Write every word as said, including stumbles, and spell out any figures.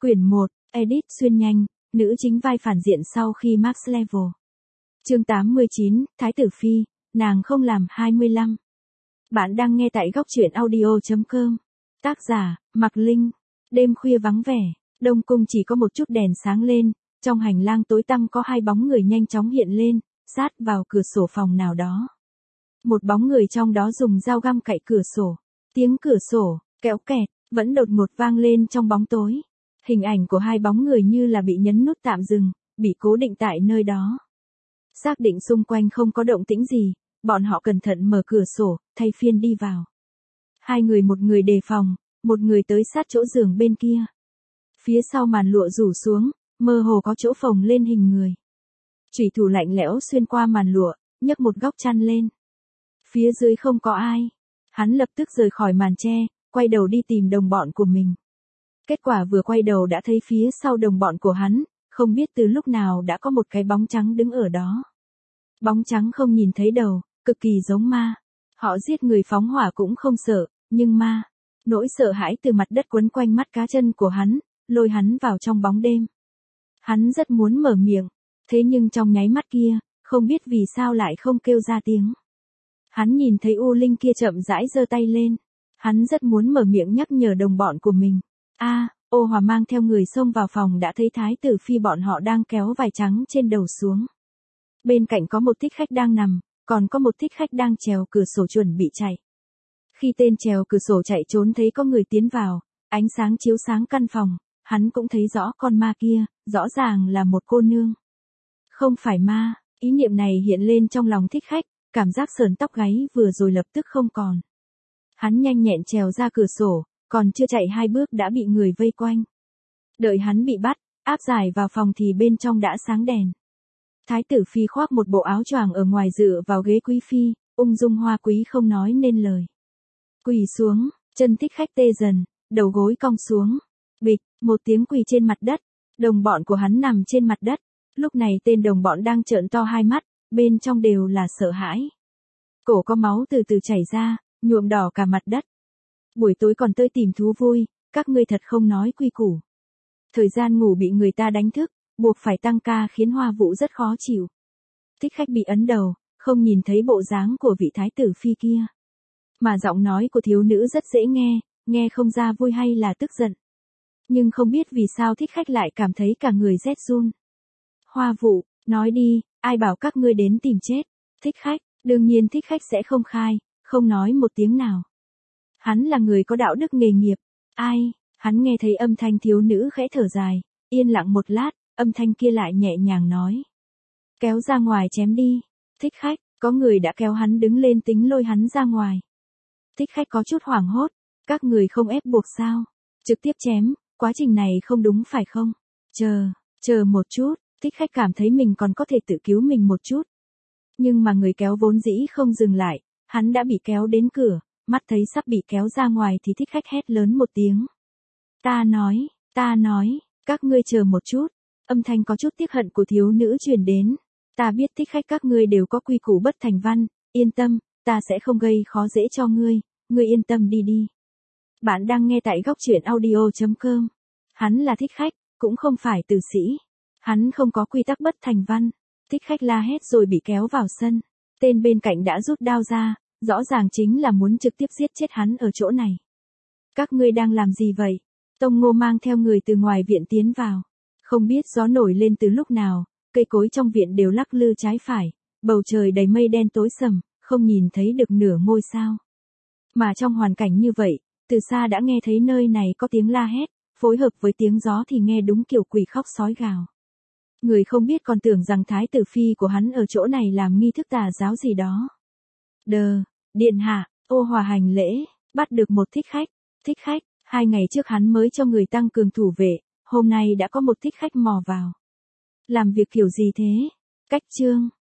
Quyển một, Edit xuyên nhanh, nữ chính vai phản diện sau khi Max Level. Chương tám mươi chín, Thái tử Phi, nàng không làm hai mươi lăm. Bạn đang nghe tại góc truyện audio chấm com. Tác giả, Mạc Linh. Đêm khuya vắng vẻ, Đông Cung chỉ có một chút đèn sáng lên, trong hành lang tối tăm có hai bóng người nhanh chóng hiện lên, sát vào cửa sổ phòng nào đó. Một bóng người trong đó dùng dao găm cạy cửa sổ. Tiếng cửa sổ, kéo kẹt, vẫn đột ngột vang lên trong bóng tối. Hình ảnh của hai bóng người như là bị nhấn nút tạm dừng, bị cố định tại nơi đó. Xác định xung quanh không có động tĩnh gì, bọn họ cẩn thận mở cửa sổ, thay phiên đi vào. Hai người một người đề phòng, một người tới sát chỗ giường bên kia. Phía sau màn lụa rủ xuống, mơ hồ có chỗ phồng lên hình người. Chủy thủ lạnh lẽo xuyên qua màn lụa, nhấc một góc chăn lên. Phía dưới không có ai. Hắn lập tức rời khỏi màn che, quay đầu đi tìm đồng bọn của mình. Kết quả vừa quay đầu đã thấy phía sau đồng bọn của hắn, không biết từ lúc nào đã có một cái bóng trắng đứng ở đó. Bóng trắng không nhìn thấy đầu, cực kỳ giống ma. Họ giết người phóng hỏa cũng không sợ, nhưng ma. Nỗi sợ hãi từ mặt đất quấn quanh mắt cá chân của hắn, lôi hắn vào trong bóng đêm. Hắn rất muốn mở miệng, thế nhưng trong nháy mắt kia, không biết vì sao lại không kêu ra tiếng. Hắn nhìn thấy U Linh kia chậm rãi giơ tay lên. Hắn rất muốn mở miệng nhắc nhở đồng bọn của mình. A, à, Ô Hòa mang theo người xông vào phòng đã thấy Thái tử Phi bọn họ đang kéo vải trắng trên đầu xuống. Bên cạnh có một thích khách đang nằm, còn có một thích khách đang trèo cửa sổ chuẩn bị chạy. Khi tên trèo cửa sổ chạy trốn thấy có người tiến vào, ánh sáng chiếu sáng căn phòng, hắn cũng thấy rõ con ma kia, rõ ràng là một cô nương. Không phải ma, ý niệm này hiện lên trong lòng thích khách, cảm giác sờn tóc gáy vừa rồi lập tức không còn. Hắn nhanh nhẹn trèo ra cửa sổ, còn chưa chạy hai bước đã bị người vây quanh. Đợi hắn bị bắt, áp giải vào phòng thì bên trong đã sáng đèn. Thái tử Phi khoác một bộ áo choàng ở ngoài dựa vào ghế quý phi, ung dung hoa quý không nói nên lời. Quỳ xuống, chân thích khách tê dần, đầu gối cong xuống. Bịch, một tiếng quỳ trên mặt đất, đồng bọn của hắn nằm trên mặt đất. Lúc này tên đồng bọn đang trợn to hai mắt, bên trong đều là sợ hãi. Cổ có máu từ từ chảy ra, nhuộm đỏ cả mặt đất. Buổi tối còn tới tìm thú vui, các ngươi thật không nói quy củ. Thời gian ngủ bị người ta đánh thức, buộc phải tăng ca khiến Hoa Vũ rất khó chịu. Thích khách bị ấn đầu, không nhìn thấy bộ dáng của vị thái tử phi kia. Mà giọng nói của thiếu nữ rất dễ nghe, nghe không ra vui hay là tức giận. Nhưng không biết vì sao thích khách lại cảm thấy cả người rét run. Hoa Vũ, nói đi, ai bảo các ngươi đến tìm chết? Thích khách, đương nhiên thích khách sẽ không khai, không nói một tiếng nào. Hắn là người có đạo đức nghề nghiệp. Ai? Hắn nghe thấy âm thanh thiếu nữ khẽ thở dài, yên lặng một lát, âm thanh kia lại nhẹ nhàng nói. Kéo ra ngoài chém đi. Thích khách, có người đã kéo hắn đứng lên tính lôi hắn ra ngoài. Thích khách có chút hoảng hốt, các người không ép buộc sao? Trực tiếp chém, quá trình này không đúng phải không? Chờ, chờ một chút, thích khách cảm thấy mình còn có thể tự cứu mình một chút. Nhưng mà người kéo vốn dĩ không dừng lại, hắn đã bị kéo đến cửa. Mắt thấy sắp bị kéo ra ngoài thì thích khách hét lớn một tiếng. Ta nói, ta nói, các ngươi chờ một chút. Âm thanh có chút tiếc hận của thiếu nữ truyền đến. Ta biết thích khách các ngươi đều có quy củ bất thành văn, yên tâm, ta sẽ không gây khó dễ cho ngươi, ngươi yên tâm đi đi. Bạn đang nghe tại góc truyện audio chấm com. Hắn là thích khách, cũng không phải tử sĩ. Hắn không có quy tắc bất thành văn. Thích khách la hét rồi bị kéo vào sân. Tên bên cạnh đã rút đao ra. Rõ ràng chính là muốn trực tiếp giết chết hắn ở chỗ này. Các ngươi đang làm gì vậy? Tông Ngô mang theo người từ ngoài viện tiến vào. Không biết gió nổi lên từ lúc nào, cây cối trong viện đều lắc lư trái phải, bầu trời đầy mây đen tối sầm, không nhìn thấy được nửa ngôi sao. Mà trong hoàn cảnh như vậy, từ xa đã nghe thấy nơi này có tiếng la hét, phối hợp với tiếng gió thì nghe đúng kiểu quỷ khóc sói gào. Người không biết còn tưởng rằng thái tử phi của hắn ở chỗ này làm nghi thức tà giáo gì đó. Đờ. Điện hạ, Ô Hòa hành lễ, bắt được một thích khách. Thích khách, hai ngày trước hắn mới cho người tăng cường thủ vệ, hôm nay đã có một thích khách mò vào. Làm việc kiểu gì thế? Cách chương,